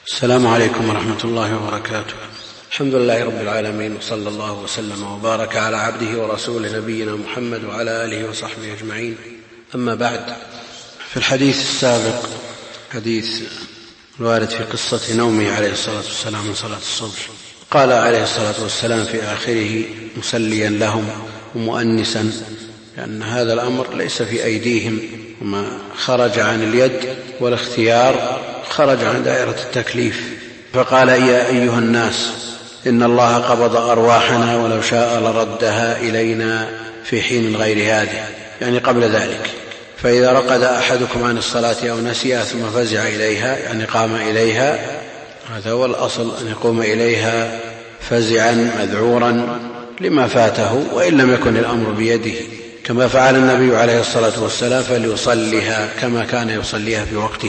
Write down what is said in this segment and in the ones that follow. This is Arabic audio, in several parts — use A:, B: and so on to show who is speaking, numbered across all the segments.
A: السلام عليكم ورحمة الله وبركاته. الحمد لله رب العالمين، وصلى الله وسلم وبارك على عبده ورسوله نبينا محمد وعلى آله وصحبه أجمعين. أما بعد، في الحديث السابق حديث الوارد في قصة نومه عليه الصلاة والسلام من صلاة الصبح، قال عليه الصلاة والسلام في آخره مسليا لهم ومؤنسا، لأن هذا الأمر ليس في أيديهم، وما خرج عن اليد والاختيار خرج عن دائرة التكليف. فقال: يا أيها الناس، إن الله قبض أرواحنا ولو شاء لردها إلينا في حين غير هذه، يعني قبل ذلك. فإذا رقد أحدكم عن الصلاة أو نسيها ثم فزع إليها، يعني قام إليها، هذا هو الأصل، أن يقوم إليها فزعا مذعورا لما فاته، وإن لم يكن الأمر بيده، كما فعل النبي عليه الصلاة والسلام، فليصليها كما كان يصليها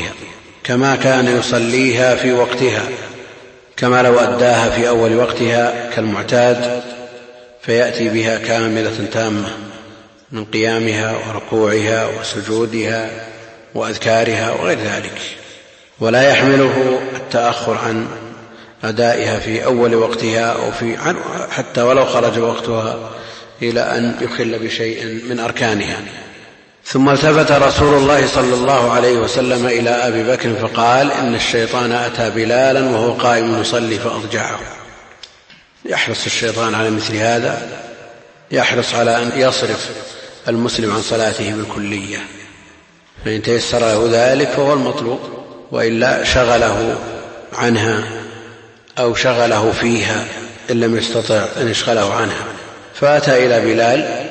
A: في وقتها، كما لو أداها في أول وقتها كالمعتاد، فيأتي بها كاملة تامة من قيامها وركوعها وسجودها وأذكارها وغير ذلك، ولا يحمله التأخر عن أدائها في أول وقتها أو حتى ولو خرج وقتها إلى أن يخل بشيء من أركانها. ثم التفت رسول الله صلى الله عليه وسلم إلى أبي بكر فقال: إن الشيطان أتى بلالا وهو قائم يصلي فأضجعه. يحرص الشيطان على مثل هذا، يحرص على أن يصرف المسلم عن صلاته بالكلية، فإن تيسر له ذلك فهو المطلوب، وإلا شغله عنها أو شغله فيها إن لم يستطع أن يشغله عنها. فأتى إلى بلال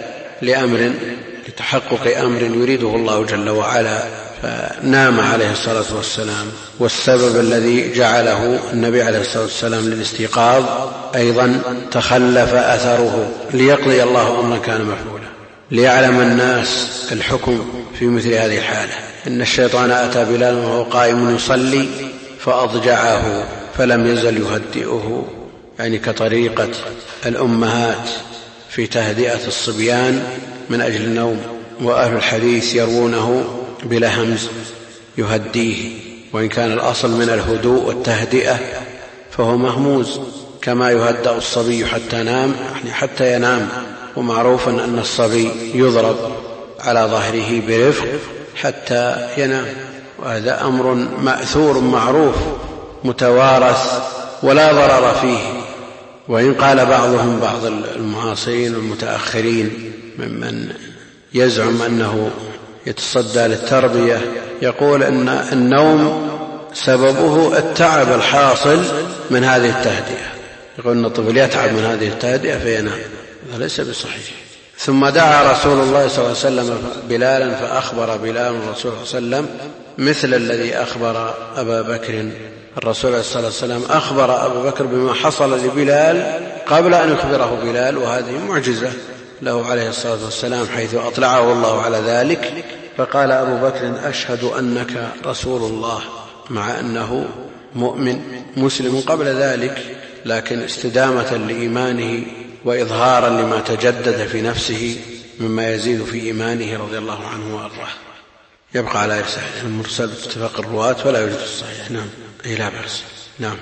A: لتحقق أمر يريده الله جل وعلا، فنام عليه الصلاة والسلام. والسبب الذي جعله النبي عليه الصلاة والسلام للاستيقاظ أيضا تخلف أثره، ليقضي الله أمرا كان مفعولا، ليعلم الناس الحكم في مثل هذه الحالة. إن الشيطان أتى بلال وهو قائم يصلي فأضجعه، فلم يزل يهدئه، يعني كطريقة الأمهات في تهدئة الصبيان من أجل النوم. وأهل الحديث يروونه بلا همز يهديه، وإن كان الأصل من الهدوء والتهدئة فهو مهموز، كما يهدأ الصبي حتى ينام. ومعروف أن الصبي يضرب على ظهره برفق حتى ينام، وهذا أمر مأثور معروف متوارث ولا ضرر فيه. وإن قال بعض المعاصرين والمتأخرين ممن يزعم أنه يتصدى للتربية، يقول أن النوم سببه التعب الحاصل من هذه التهدئة، يقول أن الطفل يتعب من هذه التهدئة فينام، هذا ليس بصحيح. ثم دعا رسول الله صلى الله عليه وسلم بلالا، فأخبر بلال الرسول صلى الله عليه وسلم مثل الذي أخبر أبا بكر. الرسول عليه الصلاة والسلام أخبر أبا بكر بما حصل لبلال قبل أن يخبره بلال، وهذه معجزة له عليه الصلاة والسلام، حيث أطلعه الله على ذلك. فقال أبو بكر: أشهد أنك رسول الله، مع أنه مؤمن مسلم قبل ذلك، لكن استدامة لإيمانه وإظهارا لما تجدد في نفسه مما يزيد في إيمانه رضي الله عنه وأرضاه. يبقى على إرسال المرسل اتفاق الرواة ولا يوجد الصحيح. نعم، لا بأس. نعم.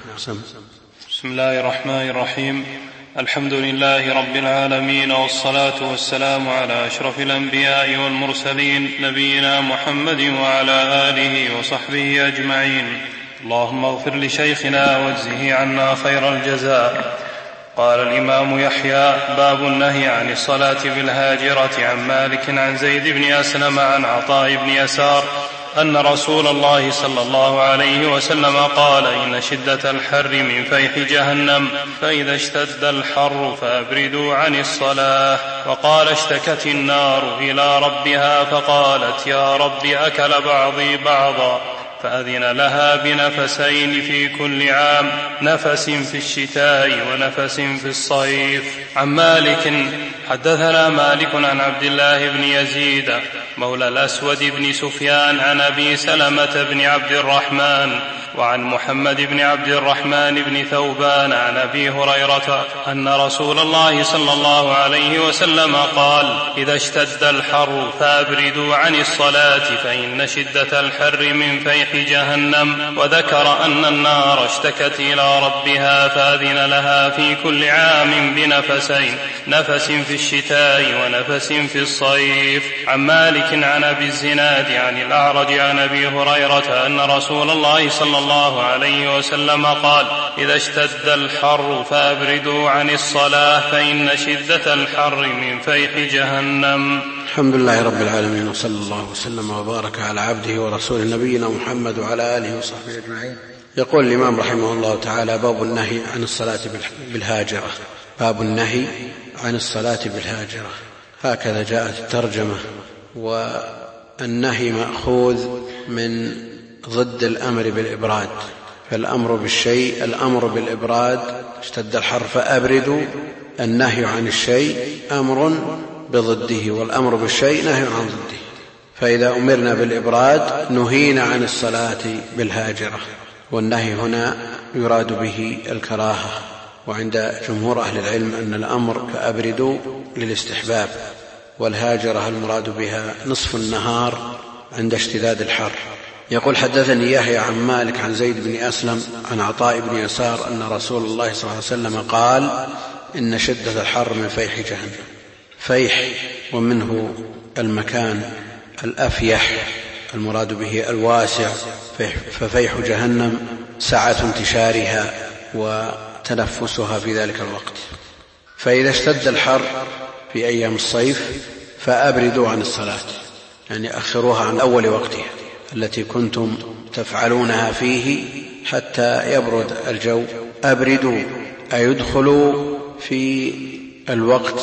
B: بسم الله الرحمن الرحيم. الحمد لله رب العالمين، والصلاة والسلام على أشرف الأنبياء والمرسلين، نبينا محمد وعلى آله وصحبه أجمعين. اللهم اغفر لشيخنا واجزه عنا خير الجزاء. قال الإمام يحيى: باب النهي عن الصلاة بالهاجرة. عن مالك عن زيد بن أسلم عن عطاء بن يسار أن رسول الله صلى الله عليه وسلم قال: إن شدة الحر من فيح جهنم، فإذا اشتد الحر فأبردوا عن الصلاة. وقال: اشتكت النار إلى ربها فقالت: يا رب أكل بعضي بعضا، فأذن لها بنفسين في كل عام، نفس في الشتاء ونفس في الصيف. عن مالك: حدثنا مالك عن عبد الله بن يزيد مولى الأسود بن سفيان عن أبي سلمة بن عبد الرحمن وعن محمد بن عبد الرحمن بن ثوبان عن أبي هريرة أن رسول الله صلى الله عليه وسلم قال: إذا اشتد الحر فأبردوا عن الصلاة فإن شدة الحر من فيح جهنم. وذكر أن النار اشتكت إلى ربها فأذن لها في كل عام بنفسين، نفس في الشتاء ونفس في الصيف. عن مالك عن أبي الزناد عن الأعرج عن أبي هريرة أن رسول الله صلى الله عليه وسلم قال: إذا اشتد الحر فأبردوا عن الصلاة فإن شدة الحر من فيح جهنم.
A: الحمد لله رب العالمين، وصلى الله وسلم وبارك على عبده ورسوله نبينا محمد وعلى آله وصحبه أجمعين. يقول الإمام رحمه الله تعالى: باب النهي عن الصلاة بالهاجرة. باب النهي عن الصلاة بالهاجرة، هكذا جاءت الترجمة. والنهي مأخوذ من ضد الأمر بالإبراد، فالأمر بالشيء الأمر بالإبراد. اشتد الحر فأبردوا، النهي عن الشيء أمر بضده، والأمر بالشيء نهي عن ضده. فإذا أمرنا بالإبراد نهينا عن الصلاة بالهاجرة، والنهي هنا يراد به الكراهة. وعند جمهور أهل العلم أن الأمر فأبردوا للاستحباب، والهاجرة المراد بها نصف النهار عند اشتداد الحر. يقول: حدثني يحيى عن مالك عن زيد بن أسلم عن عطاء بن يسار أن رسول الله صلى الله عليه وسلم قال: إن شدة الحر من فيح جهنم. فيح ومنه المكان الأفيح المراد به الواسع، ففيح جهنم سعة انتشارها وتنفسها في ذلك الوقت. فإذا اشتد الحر في أيام الصيف فأبردوا عن الصلاة، يعني أخروها عن أول وقتها التي كنتم تفعلونها فيه حتى يبرد الجو. أبردوا أي يدخلوا في الوقت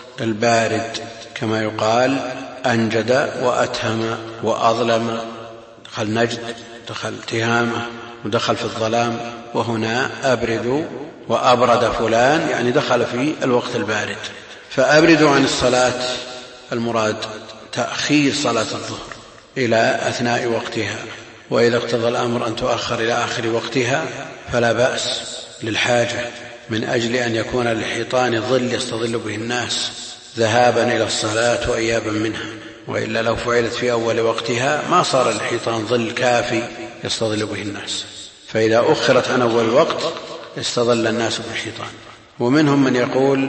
A: البارد، كما يقال أنجد وأتهم وأظلم، دخل نجد، دخل تهامة، ودخل في الظلام. وهنا أبردوا وأبرد فلان، يعني دخل في الوقت البارد. فأبردوا عن الصلاة المراد تأخير صلاة الظهر إلى أثناء وقتها، وإذا اقتضى الأمر أن تؤخر إلى آخر وقتها فلا بأس للحاجة، من أجل أن يكون للحيطان ظل يستظل به الناس ذهابا إلى الصلاة وإيابا منها. وإلا لو فعلت في أول وقتها ما صار الحيطان ظل كافي يستظل به الناس، فإذا أخرت عن أول الوقت استظل الناس بالحيطان. ومنهم من يقول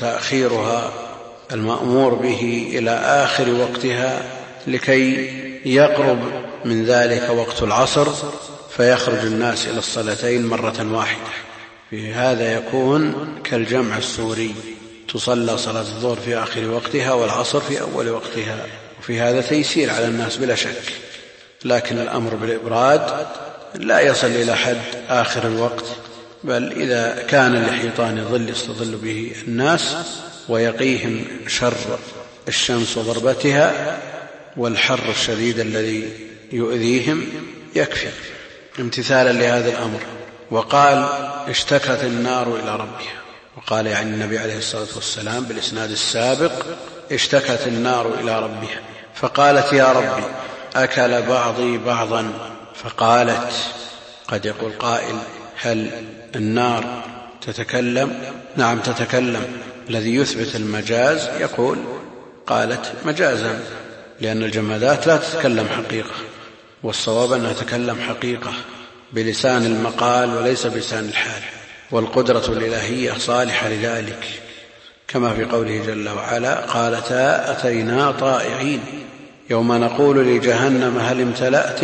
A: تأخيرها المأمور به إلى آخر وقتها لكي يقرب من ذلك وقت العصر فيخرج الناس إلى الصلاتين مرة واحدة. في هذا يكون كالجمع السوري، تصلى صلاة الظهر في آخر وقتها والعصر في أول وقتها، وفي هذا تيسير على الناس بلا شك. لكن الأمر بالإبراد لا يصل إلى حد آخر الوقت، بل إذا كان لحيطان ظل يستظل به الناس ويقيهم شر الشمس وضربتها والحر الشديد الذي يؤذيهم يكفي امتثالا لهذا الأمر. وقال: اشتكت النار إلى ربها، وقال يعني النبي عليه الصلاة والسلام بالإسناد السابق: اشتكت النار إلى ربها فقالت: يا ربي أكل بعضي بعضا. فقالت: قد يقول قائل: هل النار تتكلم؟ نعم تتكلم. الذي يثبت المجاز يقول: قالت مجازا، لأن الجمادات لا تتكلم حقيقة، والصواب أنها تتكلم حقيقة بلسان المقال وليس بلسان الحال، والقدرة الإلهية صالحة لذلك، كما في قوله جل وعلا: قالتا أتينا طائعين يوم نقول لجهنم هل امتلأت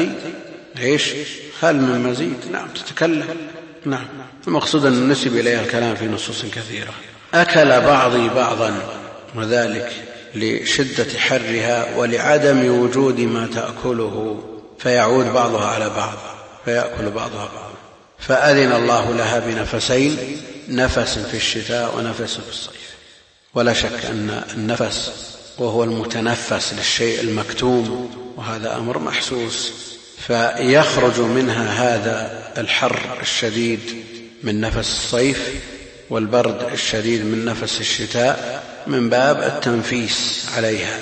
A: هل من مزيد. نعم تتكلم. نعم، المقصود أن نسب إليها الكلام في نصوص كثيرة. أكل بعضي بعضا، وذلك لشدة حرها ولعدم وجود ما تأكله، فيعود بعضها على بعض فيأكل بعضها بعضا. فأذن الله لها بنفسين، نفس في الشتاء ونفس في الصيف. ولا شك أن النفس وهو المتنفس للشيء المكتوم، وهذا أمر محسوس، فيخرج منها هذا الحر الشديد من نفس الصيف والبرد الشديد من نفس الشتاء من باب التنفيس عليها،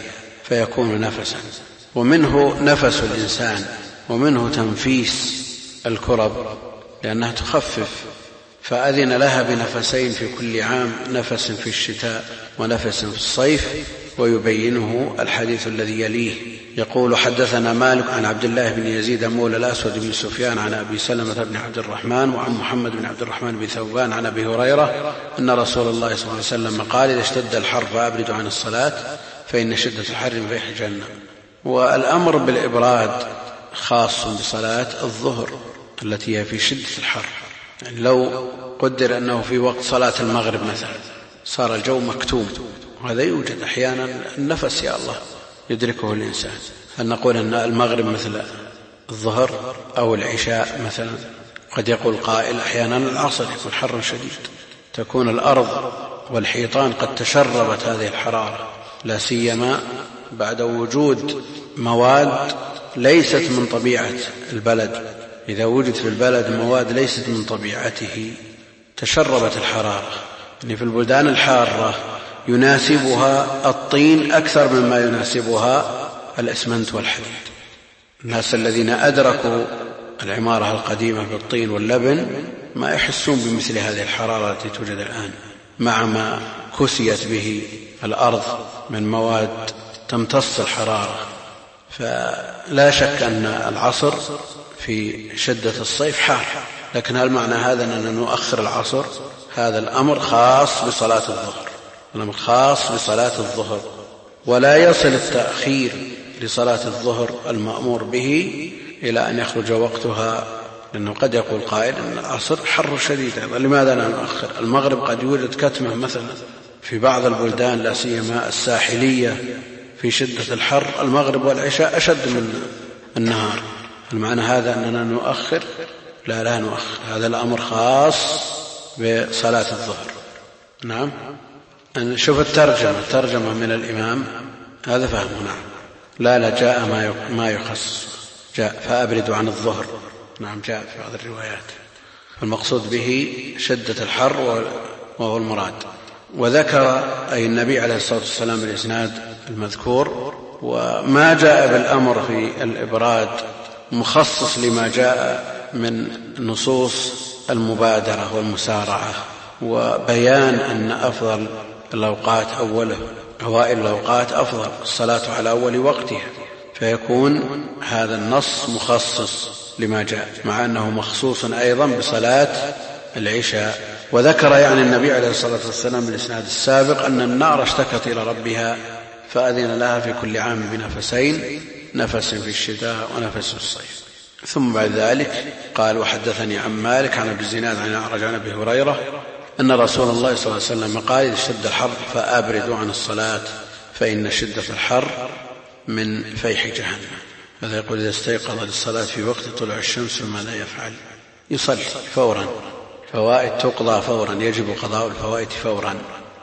A: فيكون نفسا. ومنه نفس الإنسان، ومنه تنفيس الكرب لأنها تخفف، فأذن لها بنفسين في كل عام، نفس في الشتاء ونفس في الصيف، ويبينه الحديث الذي يليه. يقول: حدثنا مالك عن عبد الله بن يزيد مولى الأسود بن سفيان عن أبي سلمة بن عبد الرحمن وعن محمد بن عبد الرحمن بن ثوبان عن أبي هريرة أن رسول الله صلى الله عليه وسلم قال: إذا اشتد الحر فأبردوا عن الصلاة فإن شدة الحر مفيح جهنم. والأمر بالإبراد خاص بصلاة الظهر التي هي في شدة الحر. يعني لو قدر أنه في وقت صلاة المغرب مثلا صار الجو مكتوم، وهذا يوجد أحيانا، النفس يا الله يدركه الإنسان. هل نقول أن المغرب مثل الظهر أو العشاء مثلا؟ قد يقول قائل أحيانا العصر يكون حر شديد، تكون الأرض والحيطان قد تشربت هذه الحرارة، لا سيما بعد وجود مواد ليست من طبيعة البلد. إذا وجد في البلد مواد ليست من طبيعته تشربت الحرارة. يعني في البلدان الحارة يناسبها الطين أكثر مما يناسبها الإسمنت والحديد. الناس الذين أدركوا العمارة القديمة بالطين واللبن ما يحسون بمثل هذه الحرارة التي توجد الآن، مع ما كسيت به الأرض من مواد تمتص الحرارة. فلا شك أن العصر في شدة الصيف حار، لكن هل معنى هذا أننا نؤخر العصر؟ هذا الأمر خاص بصلاة الظهر، الأمر خاص بصلاة الظهر، ولا يصل التأخير لصلاة الظهر المأمور به إلى أن يخرج وقتها، لأنه قد يقول قائل أن العصر حر شديد، لماذا لا نؤخر؟ المغرب قد يوجد كتمة مثلا في بعض البلدان لا سيما الساحلية في شدة الحر، المغرب والعشاء أشد من النهار. المعنى هذا أننا نؤخر؟ لا نؤخر، هذا الأمر خاص بصلاة الظهر. نعم، شوف الترجمة من الإمام هذا فهمه. نعم، لا جاء ما يخص، جاء فأبردوا عن الظهر. نعم، جاء في بعض الروايات، المقصود به شدة الحر وهو المراد. وذكر أي النبي عليه الصلاة والسلام الإسناد المذكور، وما جاء بالأمر في الإبراد مخصص لما جاء من نصوص المبادرة والمسارعة، وبيان أن أفضل الأوقات أوائل الأوقات أفضل، الصلاة على أول وقتها، فيكون هذا النص مخصص لما جاء، مع أنه مخصوص أيضا بصلاة العشاء. وذكر يعني النبي عليه الصلاة والسلام بالإسناد السابق أن النار اشتكت إلى ربها فأذن لها في كل عام بنفسين، نفس في الشتاء ونفس في الصيف. ثم بعد ذلك قال: وحدثني عن مالك عن ابي الزناد عن الأعرج عن ابي هريرة أن رسول الله صلى الله عليه وسلم قال: إذا اشتد الحر فأبردوا عن الصلاة فإن شدة الحر من فيح جهنم. هذا يقول: إذا استيقظ للصلاة في وقت طلوع الشمس ماذا يفعل؟ يصلي فورا، فوائد تقضى فورا، يجب قضاء الفوائد فورا،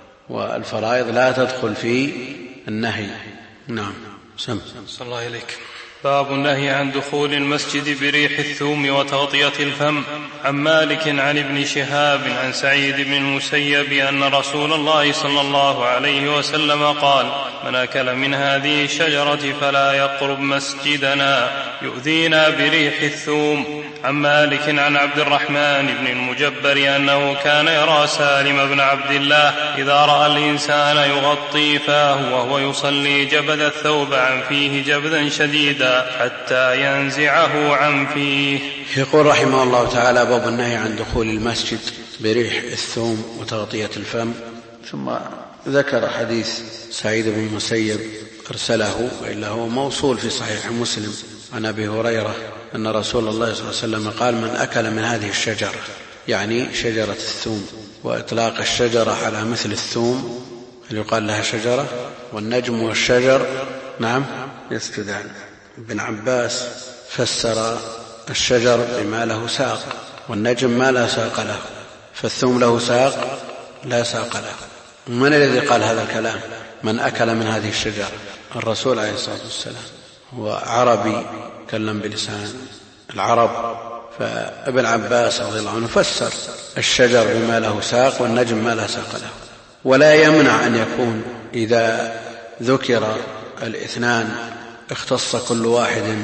A: والفرائض لا تدخل في النهي. نعم، صلى الله عليك.
B: باب النهي عن دخول المسجد بريح الثوم وتغطية الفم. عن مالك عن ابن شهاب عن سعيد بن المسيب أن رسول الله صلى الله عليه وسلم قال: من أكل من هذه الشجرة فلا يقرب مسجدنا يؤذينا بريح الثوم. عن مالك عن عبد الرحمن بن المجبر أنه كان يرى سالم بن عبد الله إذا رأى الإنسان يغطي فاه وهو يصلي جبذ الثوب عن فيه جبذا شديدا حتى ينزعه عن فيه.
A: يقول رحمه الله تعالى: باب النهي عن دخول المسجد بريح الثوم وتغطية الفم. ثم ذكر حديث سعيد بن المسيب أرسله، وإلا هو موصول في صحيح مسلم عن أبي هريرة أن رسول الله صلى الله عليه وسلم قال: من أكل من هذه الشجرة، يعني شجرة الثوم، وإطلاق الشجرة على مثل الثوم يقال لها شجرة، والنجم والشجر نعم يسجدان. ابن عباس فسر الشجر بما له ساق، والنجم ما لا ساق له، فالثوم له ساق لا ساق له. من الذي قال هذا الكلام؟ من أكل من هذه الشجرة، الرسول عليه الصلاة والسلام، هو عربي كلم بلسان العرب، فابن عباس رضي الله عنه فسر الشجر بما له ساق والنجم ما لا ساق له. ولا يمنع أن يكون إذا ذكر الاثنان اختص كل واحد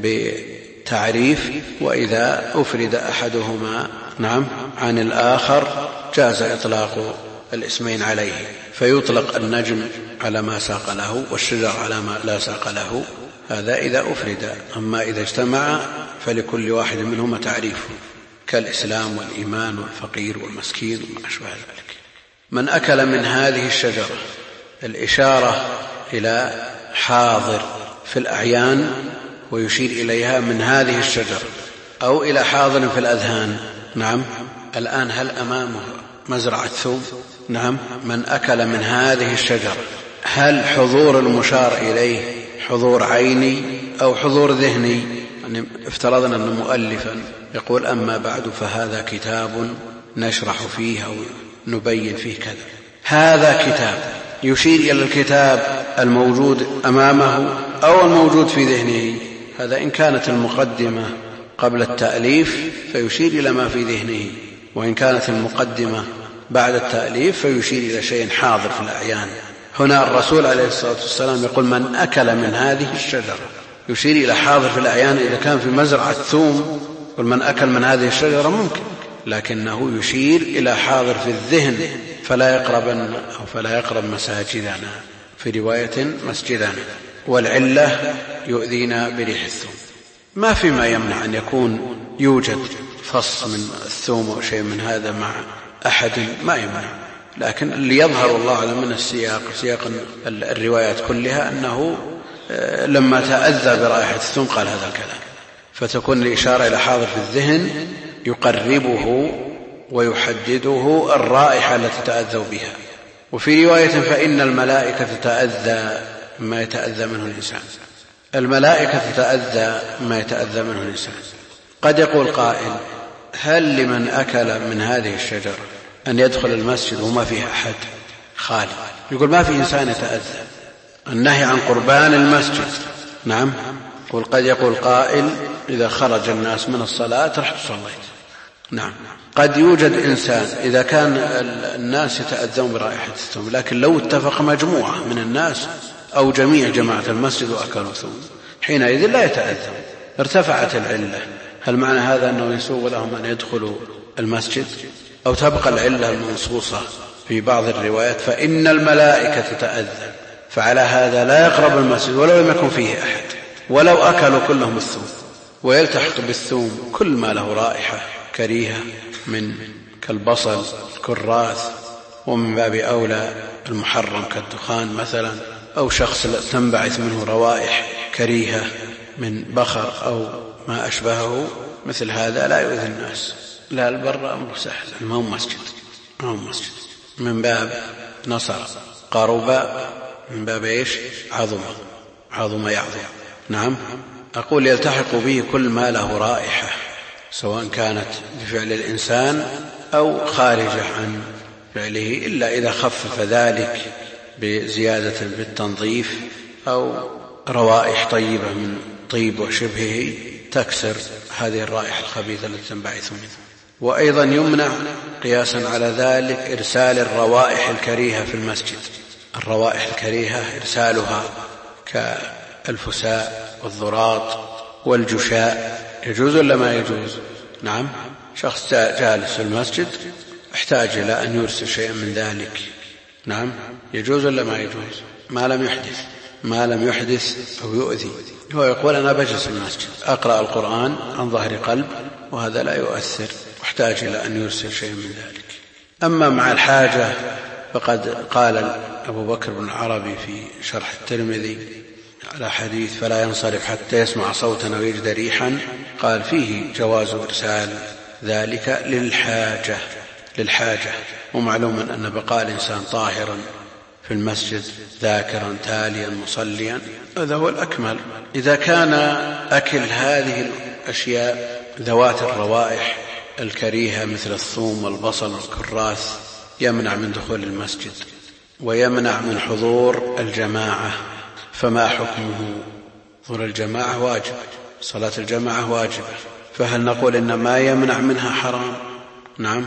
A: بتعريف، وإذا أفرد أحدهما عن الآخر جاز إطلاق الاسمين عليه، فيطلق النجم على ما ساق له والشجر على ما لا ساق له، هذا إذا أفرد. أما إذا اجتمع فلكل واحد منهما تعريفه، كالإسلام والإيمان والفقير والمسكين وما أشبه ذلك. من أكل من هذه الشجرة، الإشارة إلى حاضر في الأعيان ويشير إليها من هذه الشجرة، أو إلى حاضر في الأذهان. الآن هل أمامه مزرعة ثوم؟ من أكل من هذه الشجرة، هل حضور المشار إليه حضور عيني أو حضور ذهني؟ يعني افترضنا أن مؤلفا يقول أما بعد فهذا كتاب نشرح فيه أو نبين فيه كذا، هذا كتاب يشير إلى الكتاب الموجود أمامه أو الموجود في ذهنه. هذا إن كانت المقدمة قبل التأليف فيشير إلى ما في ذهنه، وإن كانت المقدمة بعد التأليف فيشير إلى شيء حاضر في الأعيان. هنا الرسول عليه الصلاة والسلام يقول من أكل من هذه الشجرة، يشير إلى حاضر في الأعيان. إذا كان في مزرعة ثوم ومن أكل من هذه الشجرة ممكن، لكنه يشير إلى حاضر في الذهن، فلا يقرب مساجدنا، في رواية مسجدنا. والعلة يؤذينا بريح الثوم. ما فيما يمنع أن يكون يوجد فص من الثوم أو شيء من هذا مع أحد، ما يمنع، لكن اللي يظهر الله أعلم من سياق الروايات كلها أنه لما تأذى برائحة الثوم قال هذا الكلام، فتكون الإشارة إلى حاضر في الذهن يقربه ويحدده الرائحة التي تأذوا بها. وفي رواية فإن الملائكة تتأذى ما يتأذى منه الإنسان، الملائكة تتأذى ما يتأذى منه الإنسان. قد يقول قائل هل لمن أكل من هذه الشجرة أن يدخل المسجد وما فيه أحد خالي؟ يقول ما في إنسان يتأذى، النهي عن قربان المسجد. قد يقول قائل إذا خرج الناس من الصلاة رحت صليت. قد يوجد إنسان إذا كان الناس يتأذون برائحة الثوم، لكن لو اتفق مجموعة من الناس أو جميع جماعة المسجد وأكلوا ثوم حينئذ لا يتأذون، ارتفعت العلة. هل معنى هذا أنه يسوغ لهم أن يدخلوا المسجد، أو تبقى العلة المنصوصة في بعض الروايات فإن الملائكة تتأذى؟ فعلى هذا لا يقرب المسجد ولو لم يكن فيه أحد، ولو أكلوا كلهم الثوم. ويلتحق بالثوم كل ما له رائحة كريهة من كالبصل الكراث، ومن باب أولى المحرم كالدخان مثلا، أو شخص تنبعث منه روائح كريهة من بخر أو ما أشبهه، مثل هذا لا يؤذي الناس. لا البر أمر سهل، ما هو مسجد من باب نصر قرب، من باب إيش؟ عظم يعظم. أقول يلتحق به كل ما له رائحة، سواء كانت بفعل الإنسان أو خارجة عن فعله، إلا إذا خفف ذلك بزيادة بالتنظيف أو روائح طيبة من طيب وشبهه تكسر هذه الرائحة الخبيثة التي تنبعث منه. وأيضا يمنع قياسا على ذلك إرسال الروائح الكريهة في المسجد. الروائح الكريهة إرسالها كالفساء والذراط والجشاء يجوز ولا ما يجوز؟ شخص جالس في المسجد احتاج إلى أن يرسل شيئا من ذلك، يجوز ولا ما يجوز؟ ما لم يحدث أو يؤذي. هو يقول أنا بجلس في المسجد أقرأ القرآن عن ظهر قلب وهذا لا يؤثر، واحتاج إلى أن يرسل شيئا من ذلك. أما مع الحاجة فقد قال أبو بكر بن العربي في شرح الترمذي على حديث فلا ينصرف حتى يسمع صوتا أو يجد ريحا، قال فيه جواز إرسال ذلك للحاجة. ومعلوم أن بقاء الإنسان طاهرا في المسجد ذاكرا تاليا مصليا هذا هو الأكمل. إذا كان أكل هذه الأشياء ذوات الروائح الكريهة مثل الثوم والبصل والكراث يمنع من دخول المسجد ويمنع من حضور الجماعة، فما حكمه؟ حضور الجماعة واجب، صلاة الجماعة واجبة، فهل نقول إن ما يمنع منها حرام؟ نعم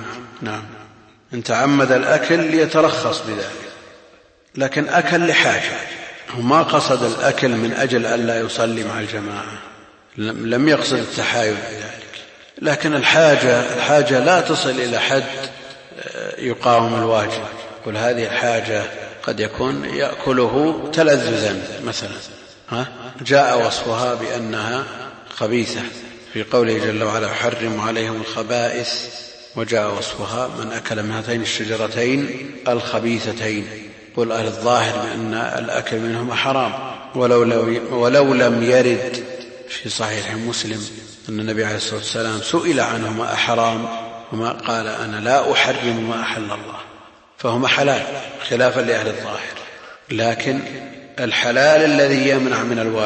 A: إن تعمد الأكل ليترخص بذلك، لكن أكل لحاجة وما قصد الأكل من أجل ألا يصلي مع الجماعة، لم يقصد التحايل بذلك، لكن الحاجة لا تصل إلى حد يقاوم الواجب. قل هذه الحاجة قد يكون يأكله تلذذا مثلا، جاء وصفها بأنها خبيثة في قوله جل وعلا حرم عليهم الخبائث، وجاء وصفها من أكل من هاتين الشجرتين الخبيثتين. قل أهل الظاهر بأن الأكل منهما حرام، ولو لم يرد في صحيح مسلم أن النبي عليه الصلاة والسلام سئل عنهما أحرام وما قال أنا لا أحرم ما أحل الله، فهما حلال خلافا لأهل الظاهر. لكن الحلال الذي يمنع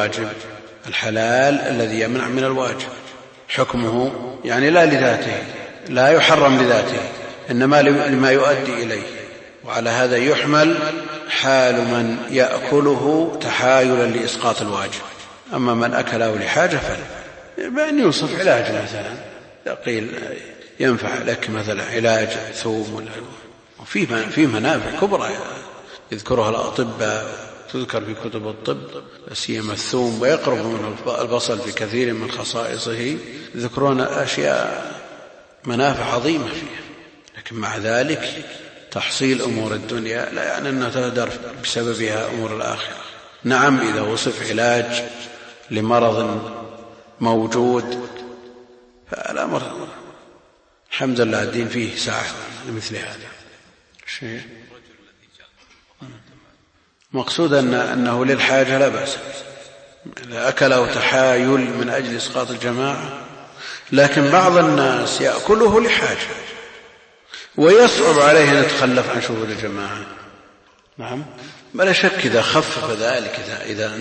A: من الواجب حكمه يعني لا لذاته، لا يحرم لذاته، إنما لما يؤدي إليه. وعلى هذا يحمل حال من يأكله تحايلا لإسقاط الواجب. أما من أكله لحاجة بأن يوصف علاج مثلا، قيل ينفع لك مثلا علاج ثوم، وفي منافع كبرى يذكرها الأطباء، تذكر في كتب الطب سيما الثوم، ويقرب منه البصل في كثير من خصائصه، يذكرون أشياء منافع عظيمة فيها. لكن مع ذلك تحصيل أمور الدنيا لا يعني أنها تهدر بسببها أمور الآخرة. نعم إذا وصف علاج لمرض موجود فالأمر الحمد لله الدين فيه سعة لمثل هذا الشيء. مقصود أنه للحاجة لا بأس، إذا أكله تحايل من أجل إسقاط الجماعة. لكن بعض الناس يأكله لحاجة ويصعب عليه أن يتخلف عن شهود الجماعة. نعم بلا شك إذا خفف ذلك، إذا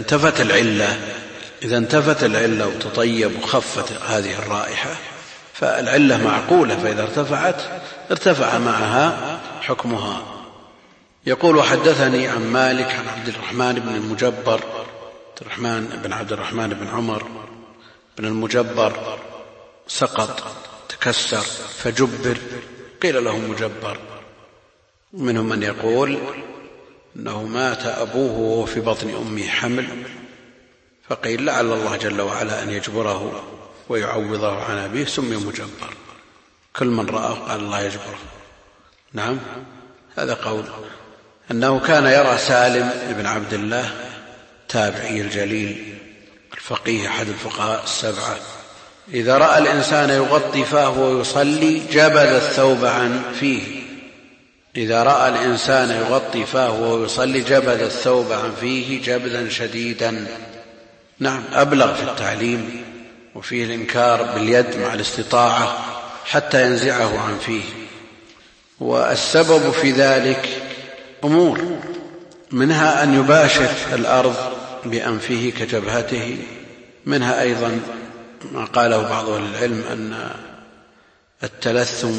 A: انتفت العلة وتطيب وخفت هذه الرائحة فالعلة معقولة، فإذا ارتفع معها حكمها. يقول وحدثني عن مالك عن عبد الرحمن بن المجبر، عبد الرحمن بن عمر بن المجبر سقط تكسر فجبر، قيل له مجبر. منهم من يقول أنه مات أبوه وهو في بطن أمه حمل، فقيل لعل الله جل وعلا أن يجبره ويعوضه عن أبيه، سمي مجبر. كل من رأى قال الله يجبره. نعم هذا قول. أنه كان يرى سالم بن عبد الله تابعي الجليل الفقيه أحد الفقهاء السبعة، إذا رأى الإنسان يغطي فاه ويصلي جبد الثوب عن فيه، إذا رأى الإنسان يغطي فاه ويصلي جبد الثوب عن فيه جبدا شديدا. نعم أبلغ في التعليم، وفيه الإنكار باليد مع الاستطاعة حتى ينزعه عن فيه. والسبب في ذلك أمور، منها أن يباشر الأرض بأنفه كجبهته، منها أيضا ما قاله بعض أهل العلم أن التلثم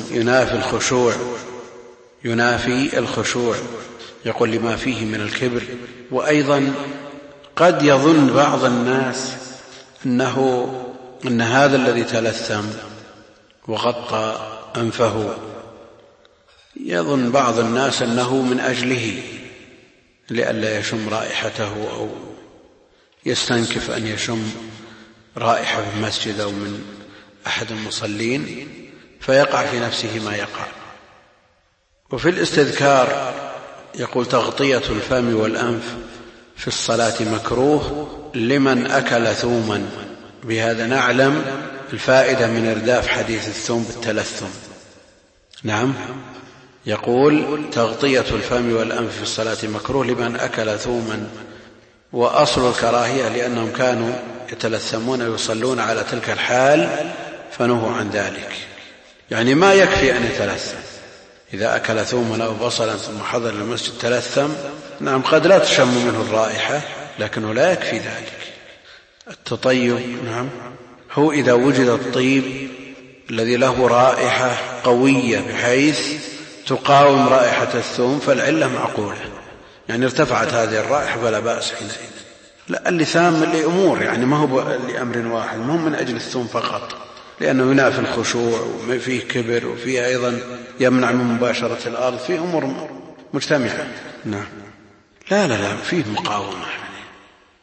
A: ينافي الخشوع، يقول لما فيه من الكبر. وأيضا قد يظن بعض الناس أن هذا الذي تلثم وغطى أنفه، يظن بعض الناس أنه من أجله لئلا يشم رائحته أو يستنكف أن يشم رائحة في المسجد أو من أحد المصلين، فيقع في نفسه ما يقع. وفي الاستذكار يقول تغطية الفم والأنف في الصلاة مكروه لمن أكل ثوما. بهذا نعلم الفائدة من إرداف حديث الثوم بالتلثم. نعم يقول تغطية الفم والأنف في الصلاة مكروه لمن أكل ثوما، وأصل الكراهية لأنهم كانوا يتلثمون ويصلون على تلك الحال فنهوا عن ذلك. يعني ما يكفي أن يتلثم، إذا أكل ثوما أو بصلا ثم حضر المسجد تلثم، نعم قد لا تشم منه الرائحة لكنه لا يكفي ذلك. التطيب نعم هو إذا وجد الطيب الذي له رائحة قوية بحيث تقاوم رائحة الثوم فالعلة معقولة، يعني ارتفعت هذه الرائحة فلا بأس حينئذ. لا اللثام لأمور، يعني ما هو لأمر واحد، ما هو من أجل الثوم فقط، لأنه ينافي الخشوع وفيه كبر وفيه أيضا يمنع من مباشرة الأرض، فيه أمور مجتمعة. نعم لا فيه مقاومة.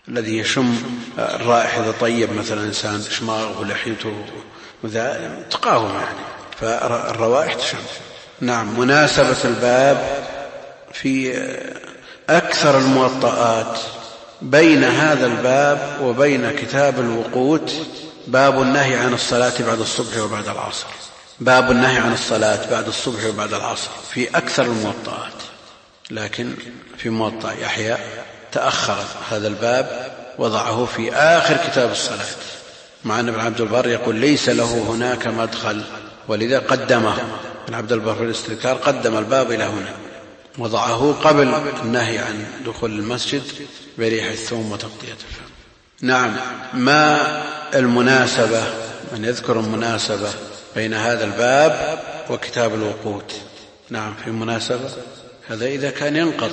A: الذي يشم الرائحة إذا طيب مثلا إنسان شماغه ولحيته وذا تقاوم يعني، فالروائح تشم. نعم. مناسبة الباب في أكثر الموطئات بين هذا الباب وبين كتاب الوقوت باب النهي عن الصلاة بعد الصبح وبعد العصر. باب النهي عن الصلاة بعد الصبح وبعد العصر في أكثر الموطئات، لكن في موطأ يحيى تأخر هذا الباب، وضعه في آخر كتاب الصلاة، مع أن ابن عبد البر يقول ليس له هناك مدخل، ولذا قدمه ابن عبد البر في الاستذكار، قدم الباب إلى هنا، وضعه قبل النهي عن دخول المسجد بريح الثوم وتغطية الفم. نعم. ما المناسبة؟ من يذكر المناسبة بين هذا الباب وكتاب الوقوت؟ نعم، في مناسبة. هذا إذا كان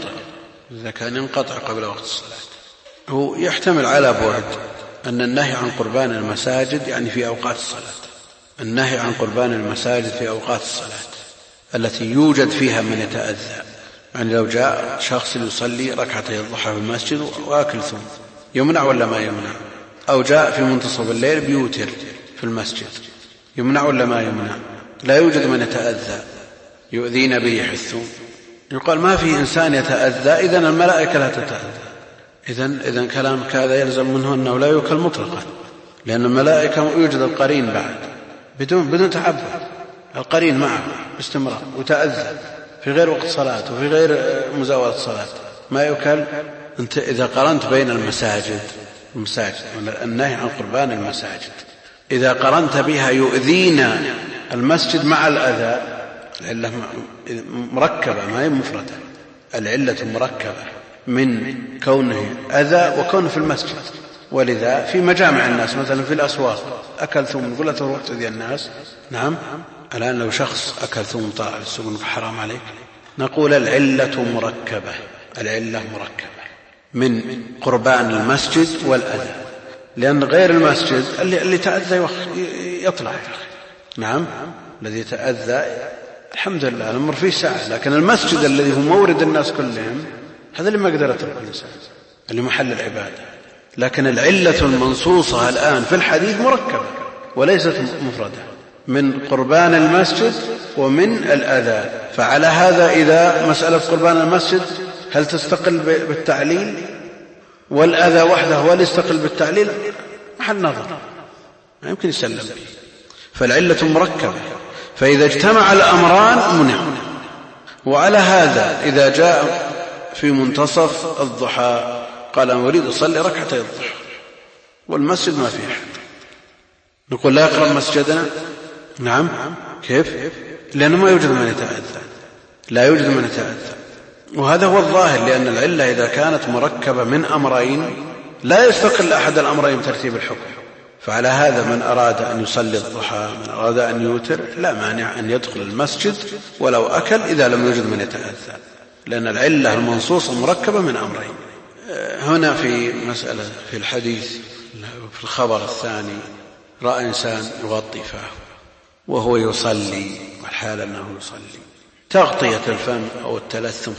A: ينقطع قبل وقت الصلاة. هو يحتمل على بعد أن النهي عن قربان المساجد يعني في أوقات الصلاة، النهي عن قربان المساجد في أوقات الصلاة التي يوجد فيها من يتأذى. يعني لو جاء شخص يصلي ركعتي الضحى في المسجد وآكل ثم، يمنع ولا ما يمنع؟ أو جاء في منتصف الليل بيوتر في المسجد، يمنع ولا ما يمنع؟ لا يوجد من يتأذى يؤذين بريح الثوم، يقال ما في إنسان يتأذى، إذن الملائكة لا تتأذى. إذن كلامك هذا يلزم منه أنه لا يؤكل مطلقا، لأن الملائكة يوجد القرين بعد بدون تعبد، القرين معه باستمرار وتأذى في غير وقت صلاة وفي غير مزاولة صلاة ما يؤكل. أنت إذا قرنت بين المساجد النهي عن قربان المساجد إذا قرنت بها يؤذينا المسجد مع الأذى، العلة مركبة ما هي مفردة، العلة مركبة من كونه أذى وكونه في المسجد. ولذا في مجامع الناس مثلا في الأسواق أكل ثم نقول له تروح تؤذي الناس. نعم. الآن لو شخص أكل ثم طلع السوق حرام عليك، نقول العلة مركبة من قربان المسجد والأذى، لأن غير المسجد اللي تأذى يطلع. نعم. الذي يتأذى الحمد لله الأمر فيه ساعة، لكن المسجد الذي هو مورد الناس كلهم هذا اللي ما قدر يترك الإنسان، اللي محل العبادة. لكن العلة المنصوصة الآن في الحديث مركبة وليست مفردة، من قربان المسجد ومن الأذى. فعلى هذا إذا مسألة قربان المسجد هل تستقل بالتعليل والأذى وحده هو اللي يستقل بالتعليل؟ محل نظر، ما يمكن يسلم به. فالعلة مركبة، فإذا اجتمع الأمران منع. وعلى هذا إذا جاء في منتصف الضحى قال أنا أريد أصلي ركعتي الضحى والمسجد ما فيه أحد، نقول لا يقرب مسجدنا؟ نعم. كيف؟ لأنه ما يوجد من يتأذى، لا يوجد من يتأذى. وهذا هو الظاهر، لأن العلة إذا كانت مركبة من أمرين لا يستقل أحد الأمرين ترتيب الحكم. فعلى هذا من أراد أن يصلي الضحى، من أراد أن يوتر، لا مانع أن يدخل المسجد ولو أكل إذا لم يوجد من يتأذى، لأن العلة المنصوصة مركبة من أمرين. هنا في مسألة في الحديث في الخبر الثاني رأى إنسان يغطي فاه وهو يصلي والحال أنه يصلي، تغطية الفم أو التلثم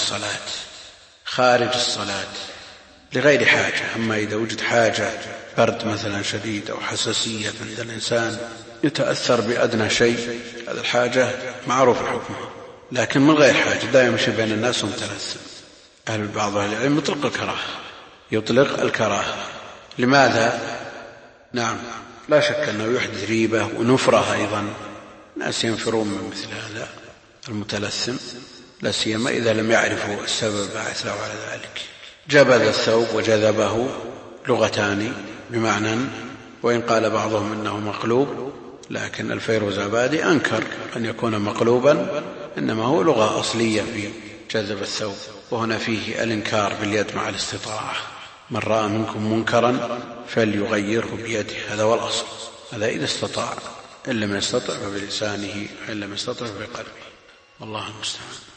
A: خارج الصلاة لغير حاجة. أما إذا وجد حاجة برد مثلا شديد أو حساسية عند الإنسان يتأثر بأدنى شيء، هذا الحاجة معروف حكمها، لكن من غير حاجة لا يمشي بين الناس ومتلثم. بعض أهل العلم يطلق الكراهة. لماذا؟ نعم، لا شك أنه يحدث ريبة ونفرة أيضا، الناس ينفرون من مثل هذا المتلثم، لا سيما إذا لم يعرفوا السبب باعث له على ذلك. جبذ الثوب وجذبه لغتان بمعنى، وإن قال بعضهم إنه مقلوب، لكن الفيروزابادي أنكر أن يكون مقلوبا، إنما هو لغة أصلية في جذب الثوب، وهنا فيه الإنكار باليد مع الاستطاعة. من رأى منكم منكرا فليغيره بيده، هذا هو الأصل، هذا إذا استطاع، إن لم يستطع فبلسانه، وإن لم يستطع فبقلبه، والله المستعان.